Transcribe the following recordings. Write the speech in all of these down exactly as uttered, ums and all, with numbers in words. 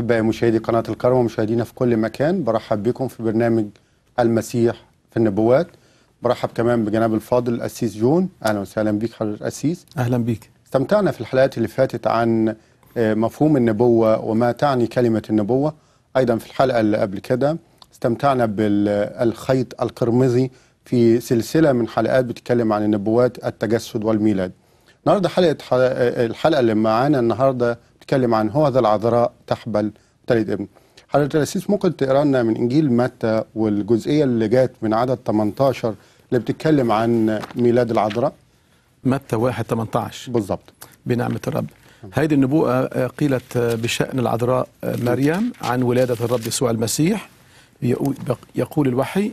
أحبائي مشاهدي قناة الكرم ومشاهدينا في كل مكان، برحب بكم في برنامج المسيح في النبوات. برحب كمان بجناب الفاضل القسيس جون. أهلا وسهلا بيك حضرة القسيس. أهلا بيك. استمتعنا في الحلقات اللي فاتت عن مفهوم النبوة وما تعني كلمة النبوة. أيضا في الحلقة اللي قبل كده استمتعنا بالخيط القرمزي في سلسلة من حلقات بتتكلم عن النبوات، التجسد والميلاد. النهارده حلقة الحلقة اللي معانا النهارده بتتكلم عن هو ذا العذراء تحبل تلد ابن. حضرة القسيس ممكن تقرا لنا من إنجيل متى والجزئية اللي جات من عدد ثمانية عشر اللي بتتكلم عن ميلاد العذراء؟ متى واحد ثمانية عشر بالضبط. بنعمة الرب. هذه النبوءة قيلت بشأن العذراء مريم عن ولادة الرب يسوع المسيح. يقول الوحي: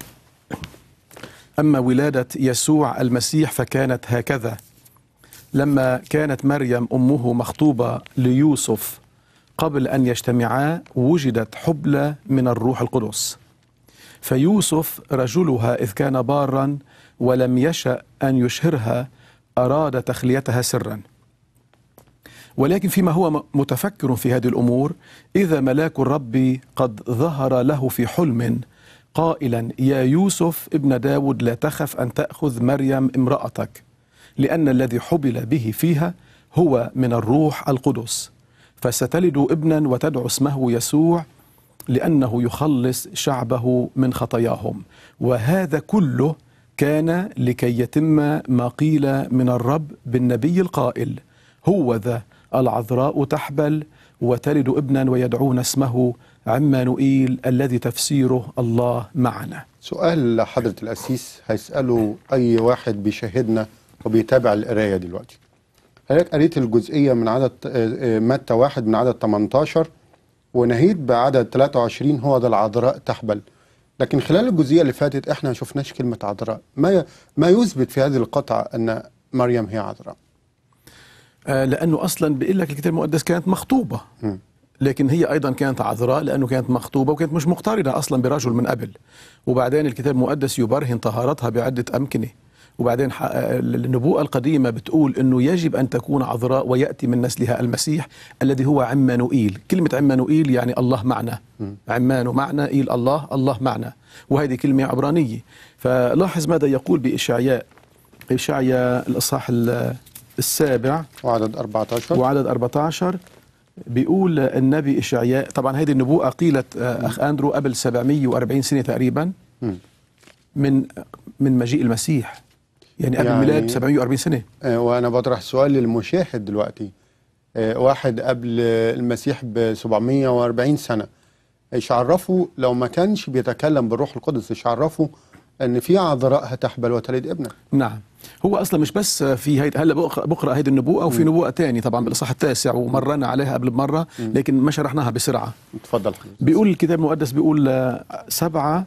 أما ولادة يسوع المسيح فكانت هكذا: لما كانت مريم أمه مخطوبة ليوسف قبل أن يجتمعا وجدت حبلى من الروح القدس، فيوسف رجلها إذ كان بارا ولم يشأ أن يشهرها أراد تخليتها سرا. ولكن فيما هو متفكر في هذه الأمور إذا ملاك الرب قد ظهر له في حلم قائلا: يا يوسف ابن داود لا تخف أن تأخذ مريم امرأتك، لأن الذي حبل به فيها هو من الروح القدس، فستلد ابنا وتدعو اسمه يسوع، لأنه يخلص شعبه من خطاياهم. وهذا كله كان لكي يتم ما قيل من الرب بالنبي القائل: هو ذا العذراء تحبل وتلد ابنا ويدعون اسمه عمانوئيل، الذي تفسيره الله معنا. سؤال لحضرة القسيس هيسأله أي واحد بيشاهدنا وبيتابع القراية دلوقتي. حضرتك قريت الجزئية من عدد متى واحد من عدد ثمانية عشر ونهيت بعدد ثلاثة وعشرين هو ذا العذراء تحبل، لكن خلال الجزئية اللي فاتت احنا ما شفناش كلمة عذراء. ما ما يثبت في هذه القطعة أن مريم هي عذراء؟ آه لأنه أصلا بيقول لك الكتاب المقدس كانت مخطوبة، م. لكن هي أيضا كانت عذراء لأنه كانت مخطوبة وكانت مش مقترنة أصلا برجل من قبل. وبعدين الكتاب المقدس يبرهن طهارتها بعدة أمكنة. وبعدين النبوءة القديمة بتقول أنه يجب أن تكون عذراء ويأتي من نسلها المسيح الذي هو عمانوئيل. كلمة عمانوئيل يعني الله معنا. عمان معنا، إيل الله، الله معنا، وهذه كلمة عبرانية. فلاحظ ماذا يقول بإشعياء، إشعياء الإصحاح السابع وعدد أربعة عشر وعدد أربعة عشر بيقول النبي إشعياء، طبعا هذه النبوءة قيلت أخ أندرو قبل سبعمائة وأربعين سنة تقريبا من من مجيء المسيح، يعني قبل يعني الميلاد سبعمائة وأربعين سنة. وأنا بطرح سؤال للمشاهد دلوقتي، واحد قبل المسيح ب سبعمائة وأربعين سنة، ايش عرفوا لو ما كانش بيتكلم بالروح القدس، ايش عرفوا ان في عذراء هتحبل وتلد ابنا؟ نعم، هو اصلا مش بس في هيد... هلا بقرا هيدي النبوءه وفي نبوءه ثانيه طبعا بالاصحاح التاسع ومرنا عليها قبل بمره، لكن ما شرحناها بسرعه. تفضل. بيقول الكتاب المقدس بيقول سبعه،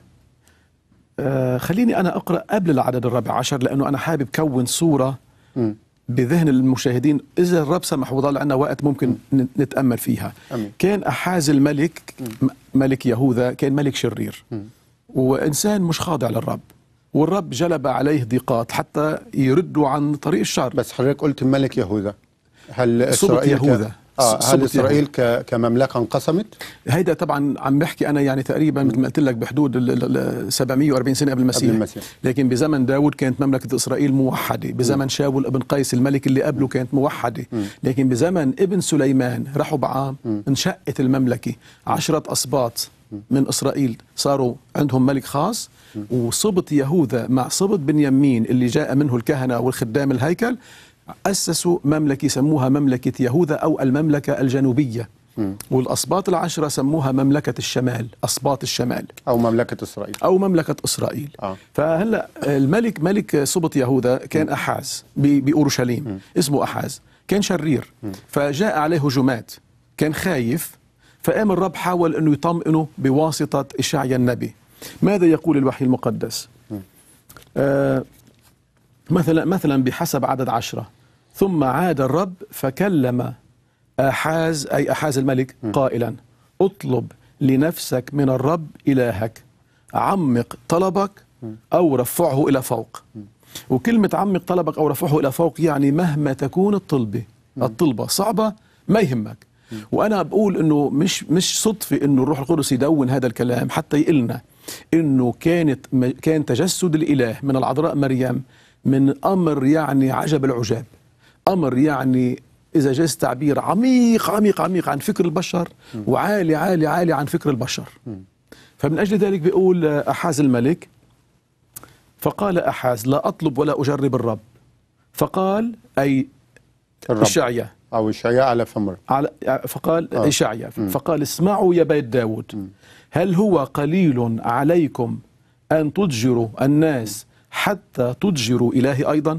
آه خليني انا اقرا قبل العدد الرابع عشر لانه انا حابب كون صوره م. بذهن المشاهدين، اذا الرب سمح وضل عنا وقت ممكن م. نتامل فيها. أمين. كان احاز الملك م. ملك يهوذا كان ملك شرير م. وإنسان مش خاضع للرب، والرب جلب عليه ضيقات حتى يردوا عن طريق الشر. بس حضرتك قلت ملك يهوذا، هل إسرائيل يهوذا ك... آه هل إسرائيل ك... كمملكة انقسمت؟ هيدا طبعا عم بحكي أنا يعني تقريبا مثل ما قلت لك بحدود ال سبعمائة وأربعين سنة قبل المسيح. قبل المسيح. لكن بزمن داود كانت مملكة إسرائيل موحدة، بزمن م. شاول ابن قيس الملك اللي قبله كانت موحدة، م. لكن بزمن ابن سليمان رحبعام انشقت المملكة، عشرة أسباط من إسرائيل صاروا عندهم ملك خاص، وصبط يهوذا مع صبط بنيامين اللي جاء منه الكهنة والخدام الهيكل أسسوا مملكة سموها مملكة يهوذا أو المملكة الجنوبية. م. والأسباط العشرة سموها مملكة الشمال، أسباط الشمال أو مملكة إسرائيل أو مملكة إسرائيل. آه. فهلأ الملك ملك صبط يهوذا كان م. أحاز بأورشليم، م. اسمه أحاز، كان شرير. م. فجاء عليه هجمات، كان خايف، فقام الرب حاول أنه يطمئنه بواسطة إشعياء النبي. ماذا يقول الوحي المقدس؟ آه مثلا مثلا بحسب عدد عشرة: ثم عاد الرب فكلم آحاز أي آحاز الملك قائلا: اطلب لنفسك من الرب إلهك، عمق طلبك أو رفعه إلى فوق. وكلمة عمق طلبك أو رفعه إلى فوق يعني مهما تكون الطلبة، الطلبة صعبة ما يهمك، وانا بقول انه مش مش صدفه انه الروح القدس يدون هذا الكلام حتى يقلنا انه كانت كان تجسد الاله من العذراء مريم من امر يعني عجب العجاب، امر يعني اذا جاز تعبير عميق عميق عميق عن فكر البشر وعالي عالي عالي عن فكر البشر. فمن اجل ذلك بيقول احاز الملك، فقال احاز لا اطلب ولا اجرب الرب، فقال اي إشعيا أو إشعيا على فمر على فقال آه. إشعيا فقال اسمعوا يا بيت داود، هل هو قليل عليكم أن تضجروا الناس حتى تضجروا إلهي أيضا؟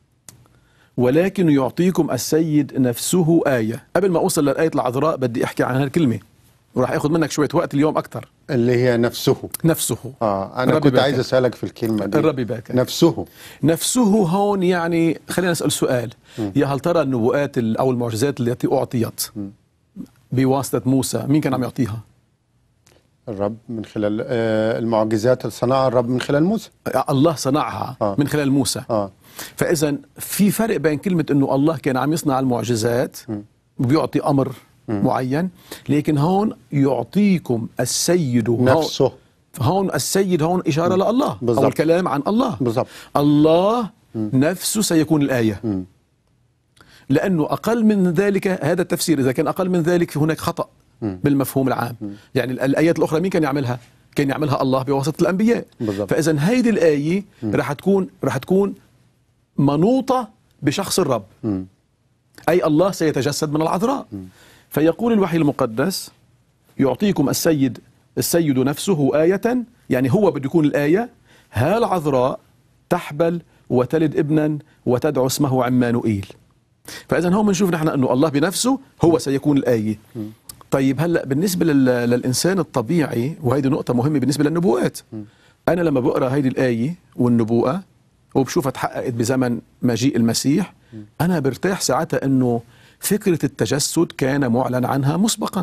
ولكن يعطيكم السيد نفسه آية. قبل ما أوصل للآية العذراء بدي أحكي عن هالكلمة وراح أخذ منك شوية وقت اليوم أكتر. اللي هي نفسه نفسه آه أنا كنت عايز أسألك في الكلمة دي. الرب باكر. نفسه نفسه هون يعني خلينا نسأل سؤال، م. يا هل ترى النبوءات أو المعجزات التي أعطيت م. بواسطة موسى مين كان عم يعطيها؟ الرب من خلال آه المعجزات اللي صنعها الرب من خلال موسى. الله صنعها آه. من خلال موسى. آه. فإذا في فرق بين كلمة إنه الله كان عم يصنع المعجزات وبيعطي أمر م. معين، لكن هون يعطيكم السيد نفسه. هون السيد هون إشارة م. لله بالزبط. أو الكلام عن الله بالزبط. الله م. نفسه سيكون الآية م. لأنه أقل من ذلك هذا التفسير، إذا كان أقل من ذلك هناك خطأ م. بالمفهوم العام م. يعني الآيات الأخرى مين كان يعملها؟ كان يعملها الله بواسطة الأنبياء. فإذا هيدي الآية رح تكون رح تكون منوطة بشخص الرب م. أي الله سيتجسد من العذراء. م. فيقول الوحي المقدس يعطيكم السيد السيد نفسه آية، يعني هو بده يكون الآية، ها العذراء تحبل وتلد ابنا وتدعو اسمه عمانوئيل. فإذا هون بنشوف نحن أنه الله بنفسه هو سيكون الآية. م. طيب هلأ بالنسبة للإنسان الطبيعي، وهذه نقطة مهمة بالنسبة للنبوءات، م. أنا لما بقرأ هذه الآية والنبوءة وبشوفها تحققت بزمن مجيء المسيح، م. أنا برتاح ساعتها أنه فكرة التجسد كان معلن عنها مسبقا،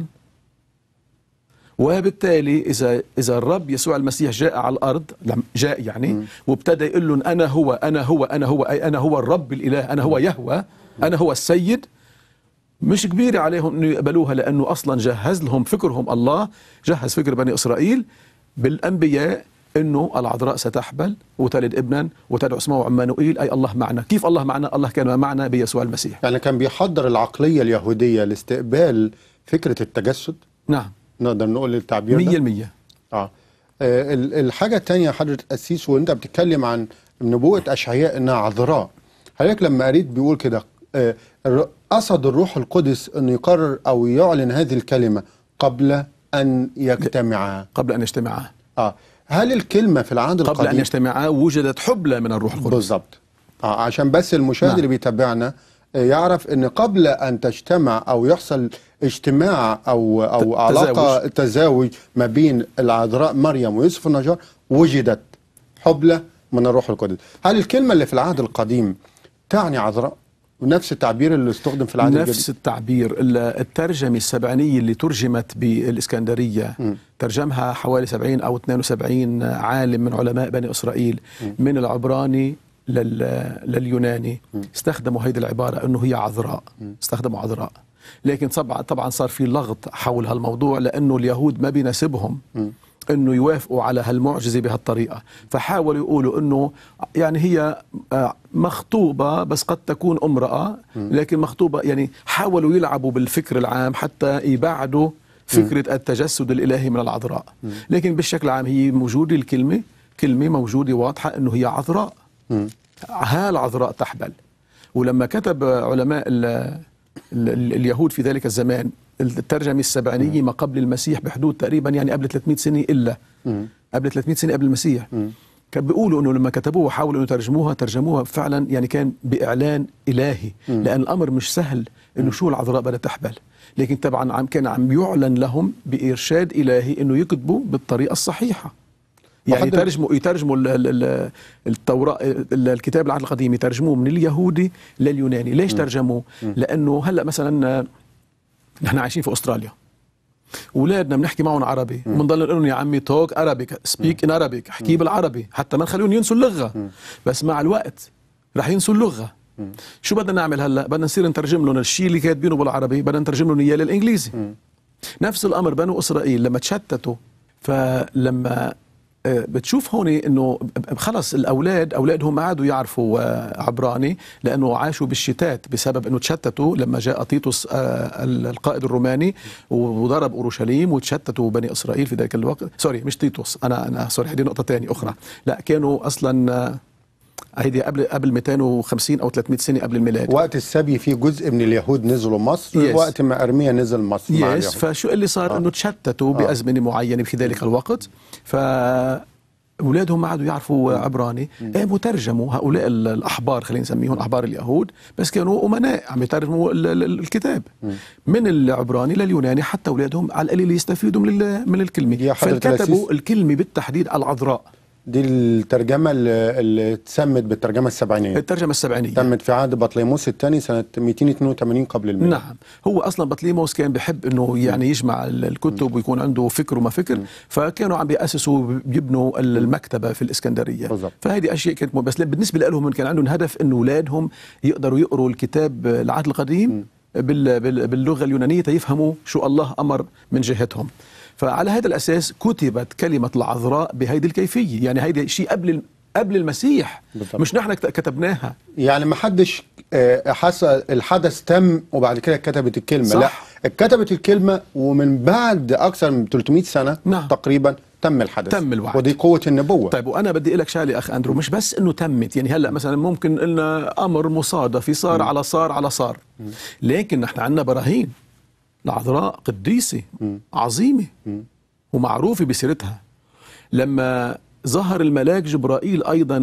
وبالتالي إذا إذا الرب يسوع المسيح جاء على الأرض، جاء يعني م. وابتدى يقول لهم أنا هو أنا هو أنا هو أي أنا هو الرب الإله، أنا هو يهوه، أنا هو السيد، مش كبيرة عليهم أنه يقبلوها، لأنه أصلا جهز لهم فكرهم، الله جهز فكر بني إسرائيل بالأنبياء أنه العذراء ستحبل وتلد ابنا وتدعو اسمه عمانوئيل، أي الله معنا. كيف الله معنا؟ الله كان معنا بيسوع المسيح. يعني كان بيحضر العقلية اليهودية لاستقبال فكرة التجسد. نعم نقدر نقول التعبير مية المية. آه. آه الحاجة الثانية حضرة القسيس، وانت بتتكلم عن نبوءة أشعياء انها عذراء، حضرتك لما قريت بيقول كده آه قصد الروح القدس انه يقرر او يعلن هذه الكلمة قبل ان يجتمعا. قبل ان يجتمعا. اه هل الكلمة في العهد القديم قبل ان يجتمعا وجدت حبلى من الروح القدس؟ بالضبط. اه عشان بس المشاهد نعم. اللي بيتابعنا يعرف ان قبل ان تجتمع او يحصل اجتماع او او علاقه تزاوج ما بين العذراء مريم ويوسف النجار وجدت حبلى من الروح القدس. هل الكلمه اللي في العهد القديم تعني عذراء ونفس التعبير اللي استخدم في العهد الجديد؟ نفس التعبير. الترجمه السبعينيه اللي ترجمت بالاسكندريه م. ترجمها حوالي سبعين او اثنين وسبعين عالم من علماء بني اسرائيل م. من العبراني لليوناني م. استخدموا هيدي العبارة أنه هي عذراء، م. استخدموا عذراء، لكن طبعا طبعا صار في لغط حول هالموضوع لأنه اليهود ما بيناسبهم م. أنه يوافقوا على هالمعجزة بهالطريقة، فحاولوا يقولوا أنه يعني هي مخطوبة بس قد تكون امرأة، لكن مخطوبة، يعني حاولوا يلعبوا بالفكر العام حتى يبعدوا فكرة م. التجسد الإلهي من العذراء، م. لكن بالشكل العام هي موجودة الكلمة كلمة موجودة واضحة أنه هي عذراء. م. ها العذراء تحبل. ولما كتب علماء ال ال ال اليهود في ذلك الزمان الترجمة السبعينية ما قبل المسيح بحدود تقريبا يعني قبل ثلاثمئة سنة إلا م. قبل ثلاثمئة سنة قبل المسيح، كان بيقولوا أنه لما كتبوها حاولوا أن يترجموها ترجموها فعلا يعني كان بإعلان إلهي، م. لأن الأمر مش سهل أنه شو العذراء بدها تحبل، لكن طبعا عم كان عم يعلن لهم بإرشاد إلهي أنه يكتبوا بالطريقة الصحيحة. يعني يترجموا يترجموا التوراة الكتاب العهد القديم يترجموه من اليهودي لليوناني. ليش م. ترجموه؟ م. لأنه هلا مثلا نحن عايشين في أستراليا، أولادنا بنحكي معهم عربي وبنضل نقول لهم يا عمي توك عربيك، سبيك ان عربيك، احكي بالعربي حتى ما نخليهم ينسوا اللغة، م. بس مع الوقت رح ينسوا اللغة شو بدنا نعمل هلا؟ بدنا نصير نترجم لهم الشيء اللي كاتبينه بالعربي، بدنا نترجم لهم اياه للانجليزي. م. نفس الامر بنو اسرائيل لما تشتتوا، فلما بتشوف هون انه خلص الاولاد اولادهم ما عادوا يعرفوا عبراني لانه عاشوا بالشتات بسبب انه تشتتوا لما جاء تيتوس القائد الروماني وضرب اورشليم وتشتتوا بني اسرائيل في ذلك الوقت. سوري مش تيتوس، انا انا سوري هذه نقطه ثانيه اخرى. لا كانوا اصلا هيدي قبل قبل مئتين وخمسين او ثلاثمئة سنه قبل الميلاد. وقت السبي في جزء من اليهود نزلوا مصر، yes. وقت ما ارميا نزل مصر yes. مع اليهود. فشو اللي صار؟ آه. انه تشتتوا آه. بازمنه معينه في ذلك الوقت، ف اولادهم ما عادوا يعرفوا عبراني، قاموا ترجموا هؤلاء الاحبار، خلينا نسميهم احبار اليهود، بس كانوا امناء عم يترجموا الكتاب من العبراني لليوناني حتى اولادهم على القليل يستفيدوا من من الكلمه، فكتبوا الكلمة بالتحديد العذراء. دي الترجمة اللي تسمت بالترجمة السبعينية. الترجمة السبعينية تمت في عهد بطليموس الثاني سنة مئتين واثنين وثمانين قبل الميلاد. نعم، هو أصلا بطليموس كان بحب إنه يعني يجمع الكتب ويكون عنده فكر وما فكر، فكانوا عم بيأسسوا بيبنوا المكتبة في الإسكندرية. بالضبط. فهذه أشياء كانت، بس بالنسبة لهم كان عندهم هدف إنه أولادهم يقدروا يقروا الكتاب العهد القديم باللغة اليونانية تيفهموا شو الله أمر من جهتهم. فعلى هذا الأساس كتبت كلمة العذراء بهيدي الكيفية، يعني هيدي شيء قبل قبل المسيح. بالضبط. مش نحن كتبناها، يعني ما حدش حصل الحدث تم وبعد كده كتبت الكلمة. صح. لا، كتبت الكلمة ومن بعد أكثر من ثلاثمئة سنة. نعم. تقريبا تم الحدث، تم الوعد، ودي قوة النبوة. طيب وأنا بدي أقول لك شغلة أخ أندرو، مش بس إنه تمت، يعني هلا مثلا ممكن إنه أمر مصادفي صار م. على صار على صار، م. لكن نحن عندنا براهين. العذراء قديسة م. عظيمة م. ومعروفة بسيرتها. لما ظهر الملاك جبرائيل أيضا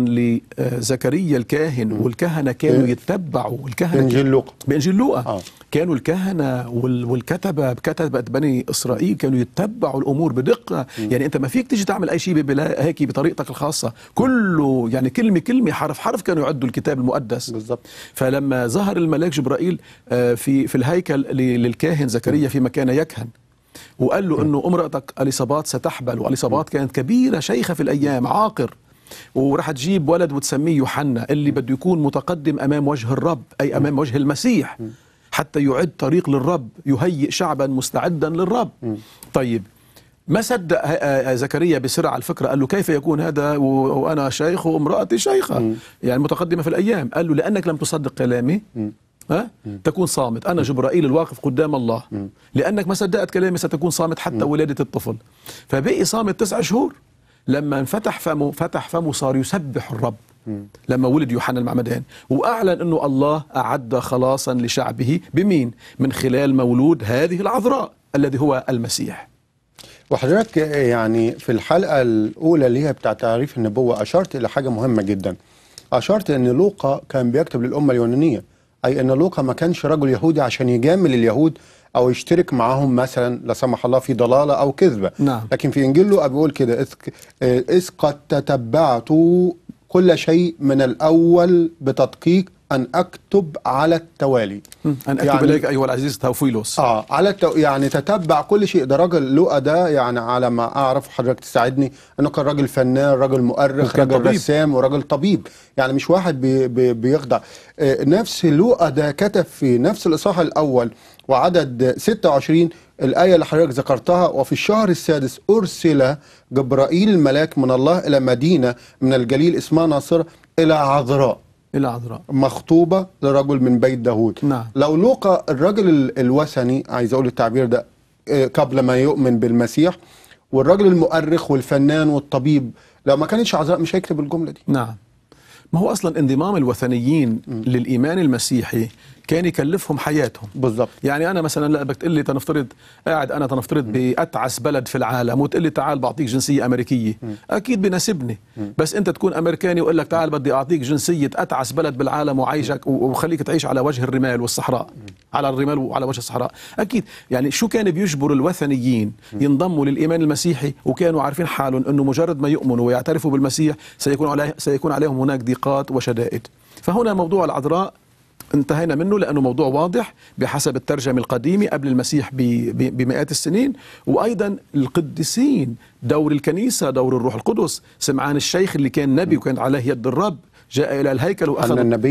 لزكريا الكاهن، والكهنة كانوا يتبعوا الكهنة بإنجيل لوقا بإنجيل لوقا آه. كانوا الكهنة والكتبة كتبة بني إسرائيل كانوا يتبعوا الأمور بدقة. م. يعني أنت ما فيك تيجي تعمل أي شيء بلا هيك بطريقتك الخاصة، كله يعني كلمة كلمة حرف حرف كانوا يعدوا الكتاب المقدس. بالضبط. فلما ظهر الملاك جبرائيل في في الهيكل للكاهن زكريا في مكان يكهن، وقال له انه امرأتك اليصابات ستحبل، واليصابات كانت كبيرة شيخة في الايام عاقر، وراح تجيب ولد وتسميه يوحنا اللي بده يكون متقدم امام وجه الرب، اي امام وجه المسيح، حتى يعد طريق للرب، يهيئ شعبا مستعدا للرب. طيب ما صدق زكريا بسرعة الفكرة، قال له كيف يكون هذا وانا شيخ وامرأتي شيخة، يعني متقدمة في الايام؟ قال له لانك لم تصدق كلامي ها؟ تكون صامت. أنا جبرائيل الواقف قدام الله، لأنك ما صدقت كلامي ستكون صامت حتى ولادة الطفل. فبقي صامت تسع شهور. لما انفتح فمه فتح فمه صار يسبح الرب لما ولد يوحنا المعمدان، وأعلن أنه الله أعد خلاصا لشعبه بمين؟ من خلال مولود هذه العذراء الذي هو المسيح. وحضرتك يعني في الحلقة الأولى اللي هي بتاع تعريف النبوة أشرت إلى حاجة مهمة جدا. أشرت أن لوقا كان بيكتب للأمة اليونانية، أي أن لوقا ما كانش رجل يهودي عشان يجامل اليهود أو يشترك معهم مثلا لا سمح الله في ضلالة أو كذبة. نعم. لكن في إنجيل لوقا بيقول كده: إذ قد تتبعت كل شيء من الأول بتدقيق أن أكتب على التوالي. أن أكتب يعني إليك أيها العزيز توفيلوس. آه على التو... يعني تتبع كل شيء. ده راجل لوقا ده يعني على ما أعرف، حضرتك تساعدني، أنه كان راجل فنان، راجل مؤرخ، راجل طبيب. رسام، وراجل طبيب، يعني مش واحد بي... بي... بيخدع. آه نفس لوقا ده كتب في نفس الإصحاح الأول وعدد ستة وعشرين الآية اللي حضرتك ذكرتها: وفي الشهر السادس أرسل جبرائيل الملاك من الله إلى مدينة من الجليل اسمها ناصرة إلى عذراء إلى عذراء مخطوبة لرجل من بيت داود. نعم. لو لوقا الرجل الوثني، عايز أقول التعبير ده قبل ما يؤمن بالمسيح، والرجل المؤرخ والفنان والطبيب، لو ما كانتش عذراء مش هيكتب الجملة دي. نعم. ما هو أصلا انضمام الوثنيين م. للإيمان المسيحي كان يكلفهم حياتهم. بالضبط. يعني أنا مثلا لا بدك تقول لي تنفترض قاعد أنا تنفترض بأتعس بلد في العالم وتقول لي تعال بعطيك جنسية أمريكية، م. أكيد بناسبني. م. بس أنت تكون أمريكاني وأقول لك تعال بدي أعطيك جنسية أتعس بلد بالعالم وعيشك وخليك تعيش على وجه الرمال والصحراء، م. على الرمال وعلى وجه الصحراء، أكيد. يعني شو كان بيجبر الوثنيين ينضموا للإيمان المسيحي وكانوا عارفين حالهم أنه مجرد ما يؤمنوا ويعترفوا بالمسيح سيكون عليه سيكون عليهم هناك ضيقات وشدائد. فهنا موضوع العذراء انتهينا منه لأنه موضوع واضح بحسب الترجمة القديمة قبل المسيح بمئات السنين. وأيضا القديسين، دور الكنيسة، دور الروح القدس. سمعان الشيخ اللي كان نبي وكان عليه يد الرب جاء إلى الهيكل وأخذ حنا النبي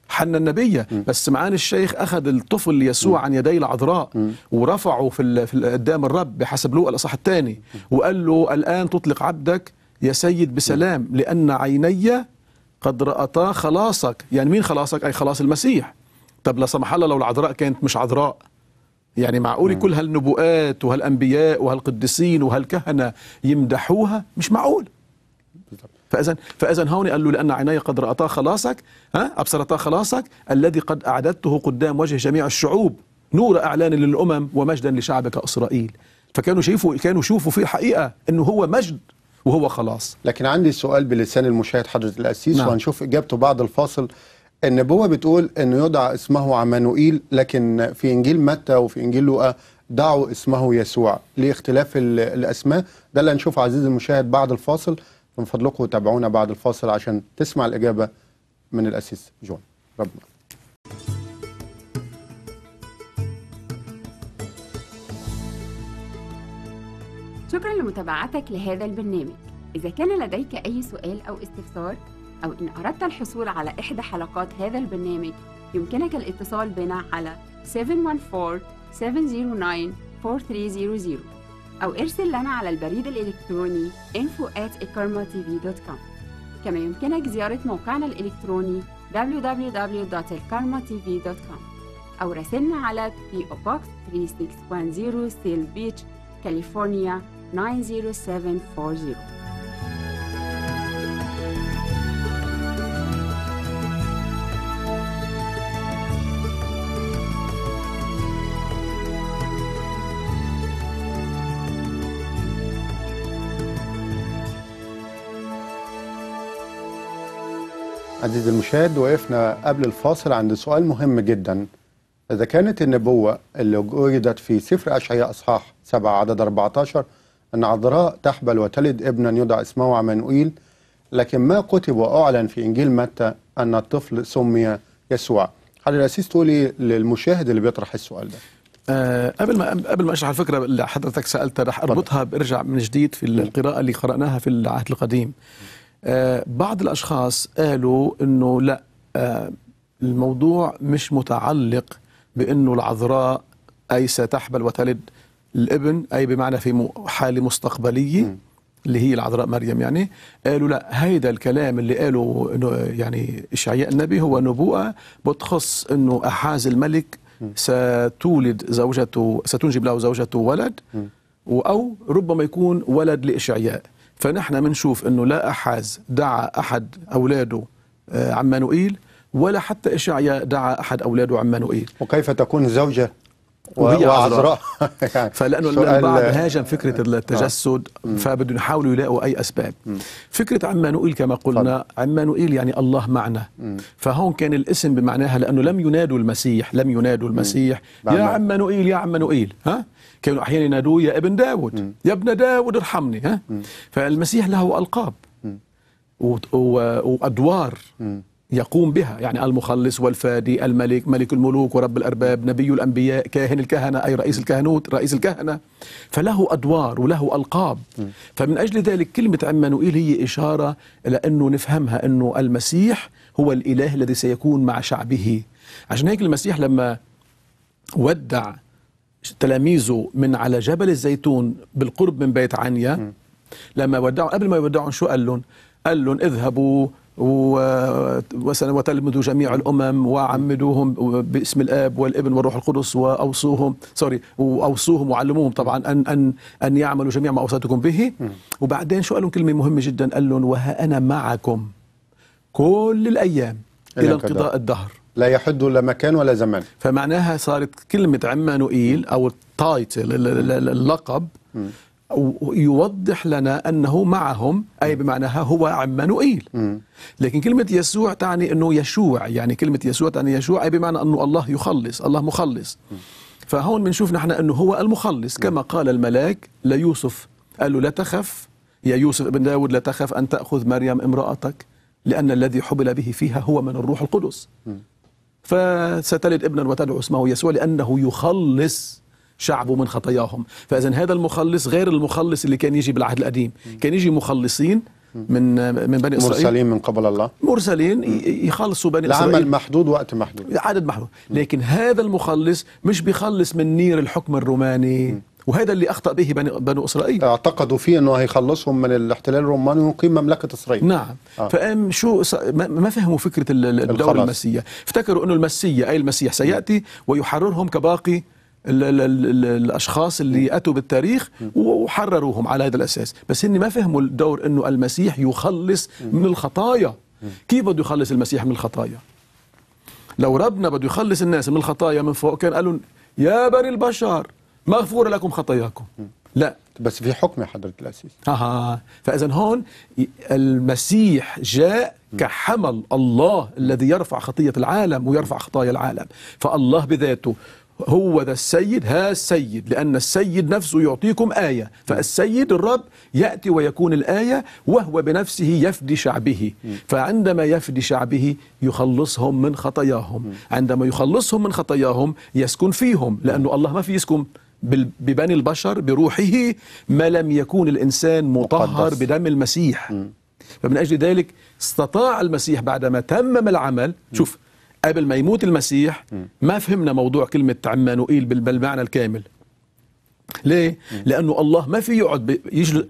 حنا النبية. بس معاني الشيخ أخذ الطفل يسوع عن يدي العذراء ورفعه في في قدام الرب بحسب لوقا الأصحاح الثاني، وقال له الآن تطلق عبدك يا سيد بسلام لأن عيني قد رأتا خلاصك. يعني مين خلاصك؟ أي خلاص المسيح. طب لا سمح الله لو العذراء كانت مش عذراء، يعني معقول كل هالنبوءات وهالأنبياء وهالقديسين وهالكهنة يمدحوها؟ مش معقول. فإذا فإذا هون قال له لأن عيني قد رأتا خلاصك، ها أبصرتا خلاصك الذي قد أعددته قدام وجه جميع الشعوب نور إعلان للأمم ومجدا لشعبك إسرائيل. فكانوا شايفوا كانوا يشوفوا في الحقيقة إنه هو مجد وهو خلاص. لكن عندي سؤال بلسان المشاهد حضرة القسيس، نعم. وهنشوف إجابته بعد الفاصل. النبوة بتقول إنه يدعى اسمه عمانوئيل، لكن في إنجيل متى وفي إنجيل لوقا دعوا اسمه يسوع. ليه اختلاف الأسماء؟ ده اللي هنشوفه عزيزي المشاهد بعد الفاصل. من فضلكم تابعونا بعد الفاصل عشان تسمع الإجابة من القسيس جون. ربنا. شكرا لمتابعتك لهذا البرنامج. إذا كان لديك أي سؤال أو استفسار أو إن أردت الحصول على إحدى حلقات هذا البرنامج يمكنك الاتصال بنا على سبعة واحد أربعة سبعة صفر تسعة أربعة ثلاثة صفر صفر أو ارسل لنا على البريد الإلكتروني info at ikarma t v dot com. كما يمكنك زيارة موقعنا الإلكتروني دبليو دبليو دبليو دوت ikarma t v dot com أو راسلنا على بي أو Box ثلاثة ستة واحد صفر سيل بيتش كاليفورنيا تسعة صفر سبعة أربعة صفر. عزيزي المشاهد، وقفنا قبل الفاصل عند سؤال مهم جدا. إذا كانت النبوة اللي وردت في سفر أشعياء أصحاح سبعة عدد أربعة عشر أن عذراء تحبل وتلد ابنا يدعى اسمه عمانوئيل، لكن ما كتب وأعلن في إنجيل متى أن الطفل سمي يسوع. حضرتك القسيس تقولي للمشاهد اللي بيطرح السؤال ده؟ أه قبل ما قبل ما اشرح الفكره اللي حضرتك سالتها رح اربطها برجع من جديد في القراءه اللي قراناها في العهد القديم. أه بعض الاشخاص قالوا انه لا، أه الموضوع مش متعلق بانه العذراء اي ستحبل وتلد الابن، اي بمعنى في حاله مستقبليه م. اللي هي العذراء مريم. يعني قالوا لا، هيدا الكلام اللي قالوا انه يعني اشعياء النبي هو نبوءه بتخص انه احاز الملك ستولد زوجته، ستنجب له زوجته ولد، او ربما يكون ولد لاشعياء. فنحن بنشوف انه لا احاز دعا احد اولاده عمانوئيل، ولا حتى اشعياء دعا احد اولاده عمانوئيل. وكيف تكون زوجه وهي عذراء؟ يعني فلانه البعض هاجم فكره التجسد، فبدهم يحاولوا يلاقوا اي اسباب. م. فكره عمانوئيل كما قلنا، عمانوئيل يعني الله معنا. م. فهون كان الاسم بمعناها، لانه لم ينادوا المسيح لم ينادوا المسيح م. يا عمانوئيل يا عمانوئيل، ها كانوا احيانا ينادوه يا ابن داود، م. يا ابن داود ارحمني. ها م. فالمسيح له القاب وادوار م. يقوم بها، يعني المخلص والفادي، الملك، ملك الملوك ورب الأرباب، نبي الأنبياء، كاهن الكهنة أي رئيس الكهنوت، رئيس الكهنة. فله أدوار وله ألقاب. فمن أجل ذلك كلمة عمانوئيل هي إشارة إلى أنه نفهمها أنه المسيح هو الإله الذي سيكون مع شعبه. عشان هيك المسيح لما ودع تلاميذه من على جبل الزيتون بالقرب من بيت عنيا، لما ودعوا قبل ما يودعهم شو قال لهم؟ قال لهم اذهبوا وتلمذوا جميع الأمم وعمدوهم باسم الآب والابن والروح القدس وأوصوهم سوري وأوصوهم وعلموهم طبعا أن أن أن يعملوا جميع ما أوصيتكم به. وبعدين شو قال لهم؟ كلمة مهمة جدا، قال لهم وها أنا معكم كل الأيام إلى انقضاء الدهر. لا يحد لا مكان ولا زمان. فمعناها صارت كلمة عمانوئيل أو التايتل اللقب يوضح لنا أنه معهم، أي بمعناها هو عمانوئيل. لكن كلمة يسوع تعني أنه يشوع، يعني كلمة يسوع تعني يشوع أي بمعنى أنه الله يخلص، الله مخلص. فهون بنشوف نحن أنه هو المخلص، كما قال الملاك ليوسف، قال له لا تخف يا يوسف ابن داود، لا تخف أن تأخذ مريم امرأتك لأن الذي حبل به فيها هو من الروح القدس. فستلد ابنا وتدعو اسمه يسوع لأنه يخلص شعبه من خطاياهم. فإذن هذا المخلص غير المخلص اللي كان يجي بالعهد القديم. كان يجي مخلصين من من بني إسرائيل مرسلين من قبل الله، مرسلين يخلصوا بني إسرائيل العمل محدود وقت محدود، عدد محدود. لكن هذا المخلص مش بيخلص من نير الحكم الروماني، وهذا اللي أخطأ به بني بنو إسرائيل. اعتقدوا فيه أنه هيخلصهم من الاحتلال الروماني ويقيم مملكة إسرائيل. نعم. آه. فأم شو ما فهموا فكرة الدولة المسيحية، افتكروا أنه المسيح أي المسيح سيأتي ويحررهم كباقي ال ال ال الأشخاص اللي أتوا بالتاريخ وحرروهم على هذا الأساس. بس هن ما فهموا الدور أنه المسيح يخلص من الخطايا. كيف بده يخلص المسيح من الخطايا؟ لو ربنا بده يخلص الناس من الخطايا من فوق كان قالوا يا بني البشر مغفور لكم خطاياكم. لا، بس في حكم يا حضرة الأسيس. آه. فإذا هون المسيح جاء كحمل الله الذي يرفع خطية العالم ويرفع خطايا العالم. فالله بذاته هو ذا السيد، ها السيد، لأن السيد نفسه يعطيكم آية. فالسيد الرب يأتي ويكون الآية، وهو بنفسه يفدي شعبه. فعندما يفدي شعبه يخلصهم من خطاياهم. عندما يخلصهم من خطاياهم يسكن فيهم، لأنه الله ما في يسكن ببني البشر بروحه ما لم يكون الإنسان مطهر مقدس بدم المسيح. م. فمن أجل ذلك استطاع المسيح بعدما تمم العمل. م. شوف، قبل ما يموت المسيح ما فهمنا موضوع كلمة عمانوئيل بالمعنى الكامل. ليه؟ م. لأنه الله ما في يقعد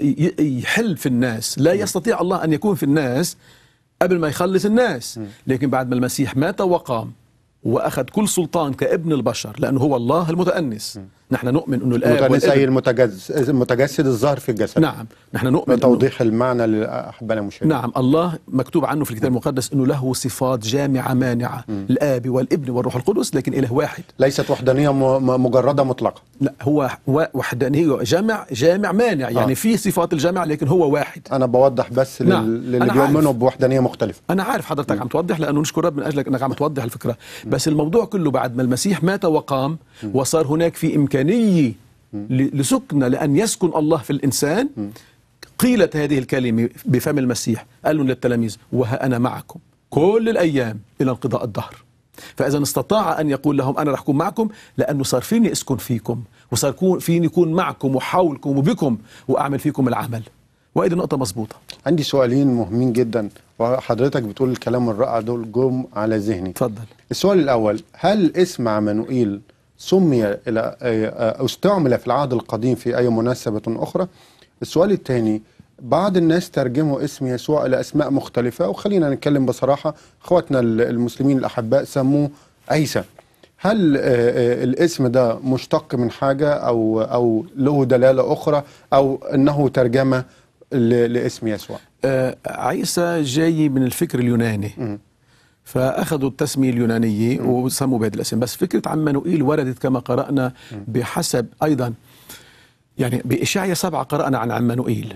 يحل في الناس، لا يستطيع الله أن يكون في الناس قبل ما يخلص الناس. م. لكن بعد ما المسيح مات وقام وأخذ كل سلطان كابن البشر، لأنه هو الله المتأنس. م. نحن نؤمن أنه الآب المتأنس أي المتجسد, المتجسد الظاهر في الجسد. نعم، نحن نؤمن بتوضيح المعنى لأحبنا المشاهدين. نعم، الله مكتوب عنه في الكتاب المقدس أنه له صفات جامعة مانعة، م. الآب والابن والروح القدس، لكن إله واحد. ليست وحدانية مجردة مطلقة. لا، هو وحدانية جامع جامع مانع، يعني آه. في صفات الجامع لكن هو واحد. أنا بوضح بس نعم. للي بيؤمنوا بوحدانية مختلفة. أنا عارف حضرتك م. عم توضح، لأنه نشكر رب من أجلك أنك عم توضح الفكرة. م. بس الموضوع كله بعد ما المسيح مات وقام م. وصار هناك في إمكانية لسكن لأن يسكن الله في الإنسان. قيلت هذه الكلمة بفم المسيح، قالوا للتلاميذ وها أنا معكم كل الأيام إلى انقضاء الدهر. فإذا استطاع أن يقول لهم أنا رح أكون معكم لأنه صار فيني أسكن فيكم، وصار فيني يكون معكم وحولكم وبكم وأعمل فيكم العمل. وهذه نقطة مظبوطة. عندي سؤالين مهمين جدا وحضرتك بتقول الكلام الرائع دول جم على ذهني. تفضل. السؤال الأول، هل اسم عمانوئيل سمي إلى أو استعمل في العهد القديم في أي مناسبة أخرى؟ السؤال الثاني، بعض الناس ترجموا اسم يسوع إلى أسماء مختلفة، وخلينا نتكلم بصراحة، أخواتنا المسلمين الأحباء سموه عيسى. هل الاسم ده مشتق من حاجة أو أو له دلالة أخرى أو أنه ترجمة لاسم يسوع؟ آه عيسى جاي من الفكر اليوناني. م. فأخذوا التسمية اليونانية وسموا بهذه الاسم. بس فكرة عمانوئيل وردت كما قرأنا بحسب أيضا، يعني بإشعياء سبعة قرأنا عن عمانوئيل،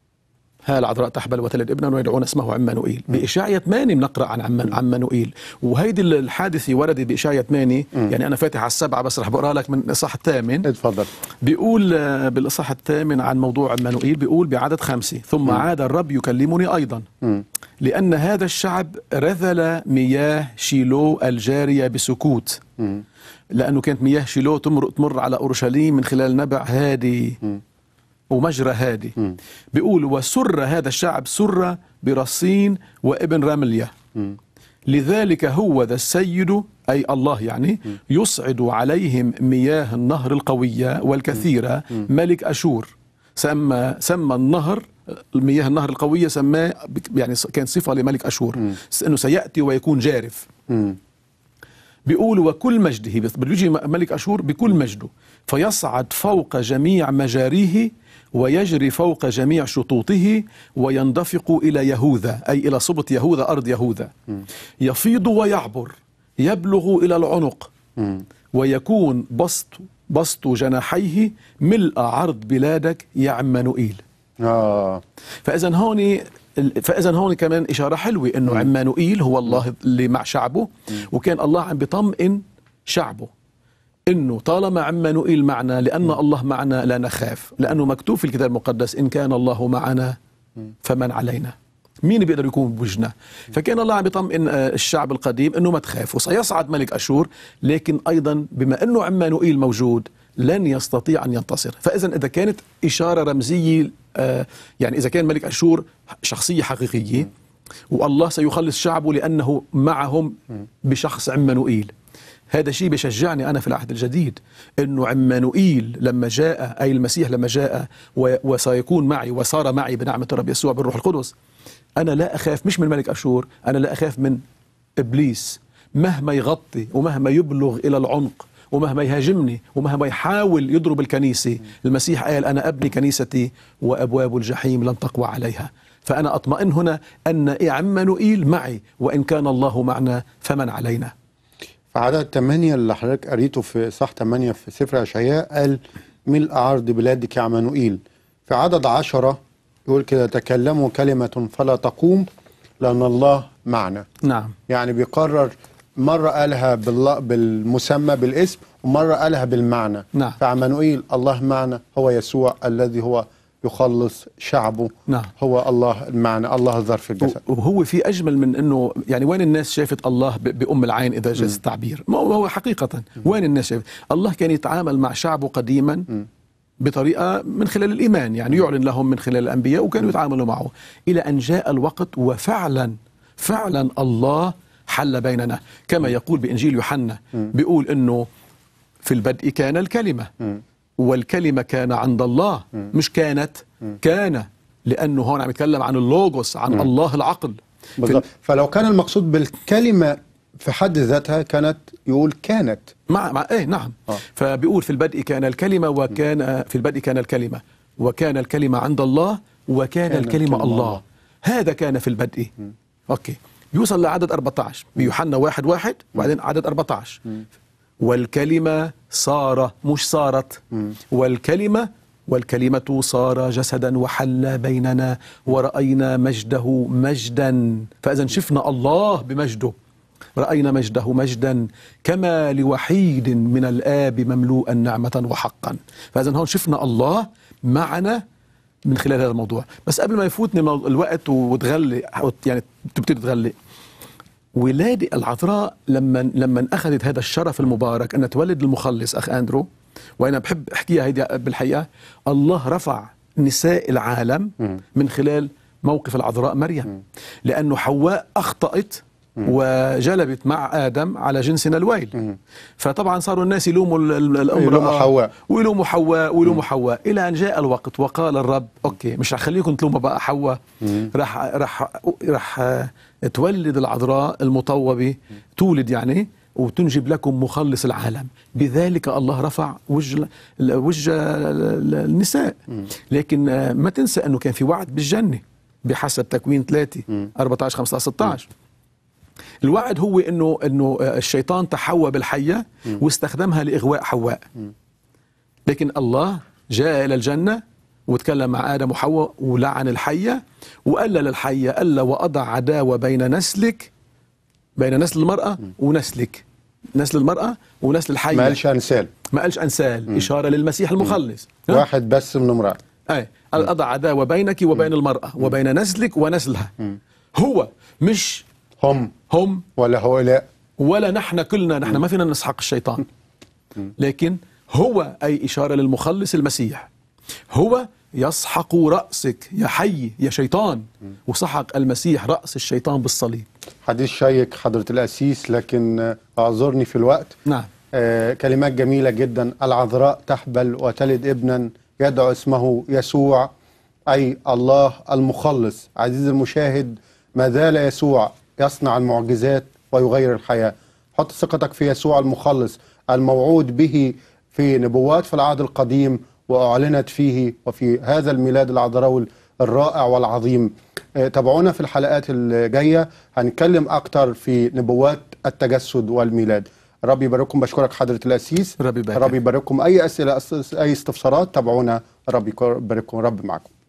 ها العذراء تحبل وتلد ابنا ويدعون اسمه عمانوئيل. بإشعياء ثمانية بنقرأ عن عمانوئيل، وهيدي الحادثة وردت بإشعياء ثمانية. يعني أنا فاتح على السبعة بس رح بقرأ لك من الإصحاح الثامن. اتفضل. بيقول بالإصحاح الثامن عن موضوع عمانوئيل، بيقول بعدد خمسة ثم م. عاد الرب يكلمني أيضا م. لأن هذا الشعب رذل مياه شيلو الجارية بسكوت. م. لأنه كانت مياه شيلو تمر, تمر على أورشليم من خلال نبع هادي م. ومجرى هادي. م. بيقول وسر هذا الشعب سر برصين وابن رملية. م. لذلك هو ذا السيد أي الله يعني م. يصعد عليهم مياه النهر القوية والكثيرة م. ملك أشور. سمى سمى النهر المياه النهر القوية سماه يعني كان صفة لملك أشور م. أنه سيأتي ويكون جارف. م. بيقول وكل مجده، بيجي ملك أشور بكل مجده فيصعد فوق جميع مجاريه ويجري فوق جميع شطوطه ويندفق إلى يهوذا أي إلى صبط يهوذا أرض يهوذا. م. يفيض ويعبر يبلغ إلى العنق م. ويكون بسط بسط جناحيه ملء عرض بلادك يا عمانوئيل. آه. فإذا هون فإذا هون كمان إشارة حلوة إنه عمانوئيل هو الله اللي مع شعبه، وكان الله عم بيطمئن شعبه إنه طالما عمانوئيل معنا لأن الله معنا لا نخاف، لأنه مكتوب في الكتاب المقدس إن كان الله معنا فمن علينا، مين بيقدر يكون بوجهنا؟ فكان الله عم بيطمئن الشعب القديم إنه ما تخافوا، سيصعد ملك أشور، لكن أيضا بما إنه عمانوئيل موجود لن يستطيع أن ينتصر. فإذا إذا كانت إشارة رمزية، آه يعني إذا كان ملك أشور شخصية حقيقية والله سيخلص شعبه لأنه معهم بشخص عمانوئيل، هذا شيء بيشجعني أنا في العهد الجديد أنه عمانوئيل لما جاء، أي المسيح لما جاء وسيكون معي وصار معي بنعمة الرب يسوع بالروح القدس، أنا لا أخاف مش من ملك أشور، أنا لا أخاف من إبليس مهما يغطي ومهما يبلغ إلى العمق ومهما يهاجمني ومهما يحاول يضرب الكنيسة. المسيح قال أنا أبني كنيستي وأبواب الجحيم لن تقوى عليها. فأنا أطمئن هنا أن عمانوئيل معي، وإن كان الله معنا فمن علينا. في عدد ثمانية اللي حضرتك قريته في صح ثمانية في سفر أشعياء قال ملء عرض بلادك يا عمانوئيل. في عدد عشرة يقول كده تكلموا كلمة فلا تقوم لأن الله معنا. نعم. يعني بيقرر مرة قالها بالمسمى بالاسم ومرة قالها بالمعنى. نعم. فعمانوئيل الله معنا هو يسوع الذي هو يخلص شعبه. نعم. هو الله المعنى، الله ظهر في الجسد. وهو في أجمل من أنه يعني وين الناس شافت الله بأم العين إذا جاز التعبير؟ ما هو حقيقة وين الناس شافت الله كان يتعامل مع شعبه قديما م. بطريقة من خلال الإيمان، يعني يعلن لهم من خلال الأنبياء وكانوا يتعاملوا معه إلى أن جاء الوقت وفعلا فعلا الله حل بيننا كما يقول بإنجيل يوحنا، بيقول أنه في البدء كان الكلمة والكلمة كان عند الله، مش كانت كان، لأنه هون عم يتكلم عن اللوغوس، عن الله العقل. بالضبط. فلو كان المقصود بالكلمة في حد ذاتها كانت يقول كانت مع مع ايه نعم. آه. فبيقول في البدء كان الكلمة وكان في البدء كان الكلمة وكان الكلمة عند الله وكان كان الكلمة الله. الله هذا كان في البدء. م. اوكي بيوصل لعدد أربعة عشر بيوحنا واحد واحد وبعدين عدد أربعة عشر م. والكلمة صار مش صارت م. والكلمة والكلمة صار جسدا وحل بيننا ورأينا مجده مجدا. فإذا شفنا الله بمجده، رأينا مجده مجدا كما لوحيد من الآب مملوءا نعمة وحقا. فإذا هون شفنا الله معنا من خلال هذا الموضوع. بس قبل ما يفوتني الوقت وتغلي يعني تبتدي تغلي، ولادة العذراء لما لما أخذت هذا الشرف المبارك أن تولد المخلص أخ أندرو، وأنا بحب أحكيها هيدي بالحقيقة، الله رفع نساء العالم من خلال موقف العذراء مريم، لأنه حواء أخطأت وجلبت مع آدم على جنسنا الويل. فطبعا صاروا الناس يلوموا الامرأة ويلوموا حواء ويلوموا حواء إلى أن جاء الوقت وقال الرب أوكي مش رح خليكم تلوموا بقى حواء، رح رح رح تولد العذراء المطوبة، تولد يعني وتنجب لكم مخلص العالم. بذلك الله رفع وجه وجه النساء. لكن ما تنسى أنه كان في وعد بالجنة بحسب تكوين ثلاثة أربعة عشر خمسة عشر ستة عشر. الوعد هو انه انه الشيطان تحوى بالحية واستخدمها لاغواء حواء، لكن الله جاء الى الجنة وتكلم مع آدم وحواء ولعن الحية وقال للحية ألا وأضع عداوة بين نسلك بين نسل المرأة ونسلك، نسل المرأة ونسل الحية. ما قالش أنسال، ما قالش أنسال، م. إشارة للمسيح المخلص. م. واحد بس من امرأة. أي أضع عداوة بينك وبين المرأة م. وبين نسلك ونسلها. م. هو مش هم هم ولا هؤلاء ولا نحن كلنا، نحن ما فينا نسحق الشيطان، لكن هو أي إشارة للمخلص المسيح، هو يسحق رأسك يا حي يا شيطان، وسحق المسيح رأس الشيطان بالصليب. حديث شيق حضرة الأسيس، لكن أعذرني في الوقت. نعم. آه كلمات جميلة جدا. العذراء تحبل وتلد ابنا يدعو اسمه يسوع أي الله المخلص. عزيزي المشاهد، ما زال يسوع يصنع المعجزات ويغير الحياة. حط ثقتك في يسوع المخلص الموعود به في نبوات في العهد القديم وأعلنت فيه وفي هذا الميلاد العذراوي الرائع والعظيم. تابعونا في الحلقات الجاية، هنتكلم أكتر في نبوات التجسد والميلاد. ربي يبارككم. بشكرك حضرة الأسيس. ربي يبارك. ربي يبارككم. أي أسئلة أي استفسارات تابعونا. ربي يبارككم. رب معكم.